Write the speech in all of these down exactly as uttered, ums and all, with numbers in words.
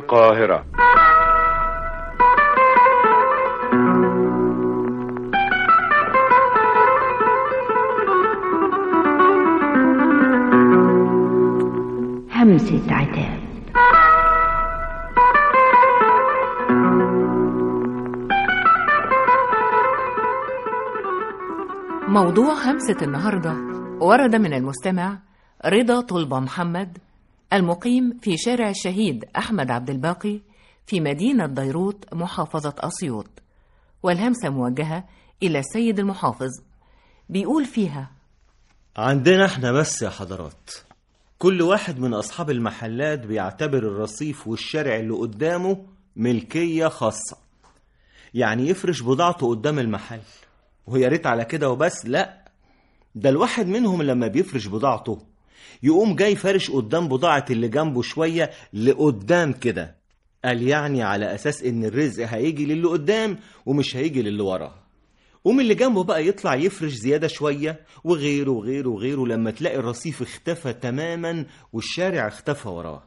القاهرة. همسة عتاب. موضوع همسة النهاردة ورد من المستمع رضا طلبة محمد، المقيم في شارع الشهيد أحمد عبد الباقي في مدينة ديروت محافظة أسيوط، والهمسة موجهة إلى السيد المحافظ. بيقول فيها: عندنا احنا بس يا حضرات، كل واحد من أصحاب المحلات بيعتبر الرصيف والشارع اللي قدامه ملكية خاصة، يعني يفرش بضاعته قدام المحل. وهي ريت على كده وبس، لا، ده الواحد منهم لما بيفرش بضاعته يقوم جاي فرش قدام بضاعة اللي جنبه شوية لقدام كده، قال يعني على أساس إن الرزق هيجي للي قدام ومش هيجي للي وراه. قوم اللي جنبه بقى يطلع يفرش زيادة شوية وغيره وغيره وغيره، لما تلاقي الرصيف اختفى تماما والشارع اختفى وراه.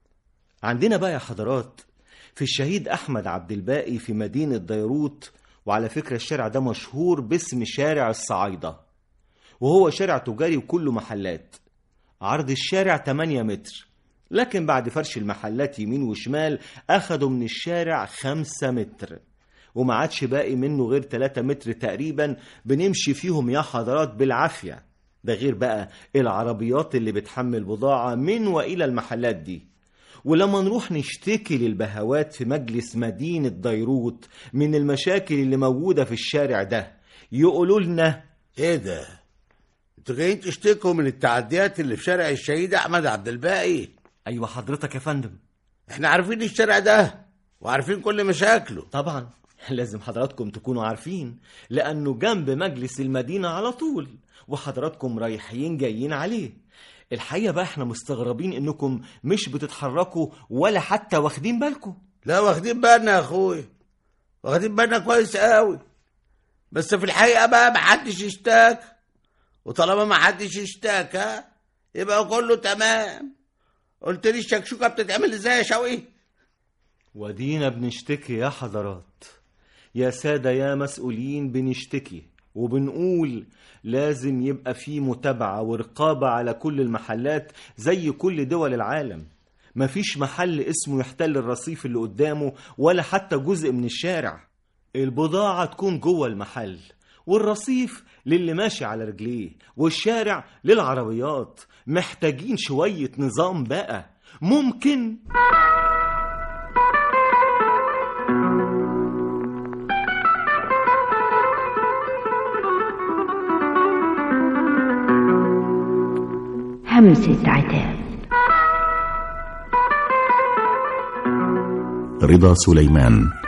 عندنا بقى يا حضرات في الشهيد أحمد عبد الباقي في مدينة ديروت، وعلى فكرة الشارع ده مشهور باسم شارع الصعايدة، وهو شارع تجاري وكله محلات. عرض الشارع تمانية متر، لكن بعد فرش المحلات يمين وشمال أخدوا من الشارع خمسة متر، وما عادش باقي منه غير تلاتة متر تقريبا بنمشي فيهم يا حضرات بالعافية. ده غير بقى العربيات اللي بتحمل بضاعة من وإلى المحلات دي. ولما نروح نشتكي للبهوات في مجلس مدينة ديروت من المشاكل اللي موجودة في الشارع ده، يقولوا لنا: ايه ده؟ انتوا جايين تشتكوا من التعديات اللي في شارع الشهيد احمد عبد الباقي؟ ايوه حضرتك يا فندم، احنا عارفين الشارع ده وعارفين كل مشاكله. طبعا لازم حضراتكم تكونوا عارفين، لانه جنب مجلس المدينة على طول، وحضراتكم رايحين جايين عليه. الحقيقة بقى احنا مستغربين انكم مش بتتحركوا ولا حتى واخدين بالكم. لا واخدين بالنا يا اخوي، واخدين بالنا كويس قوي، بس في الحقيقة بقى محدش يشتاك، وطالما محدش يشتاك يبقى كله تمام. قلت لي الشكشوكة بتتعمل ازاي يا شوقي؟ ودينا بنشتكي يا حضرات، يا سادة يا مسؤولين، بنشتكي وبنقول لازم يبقى في متابعة ورقابة على كل المحلات زي كل دول العالم. مفيش محل اسمه يحتل الرصيف اللي قدامه ولا حتى جزء من الشارع. البضاعة تكون جوه المحل، والرصيف للي ماشي على رجليه، والشارع للعربيات. محتاجين شوية نظام بقى. ممكن همسة عتاب. رضا سليمان.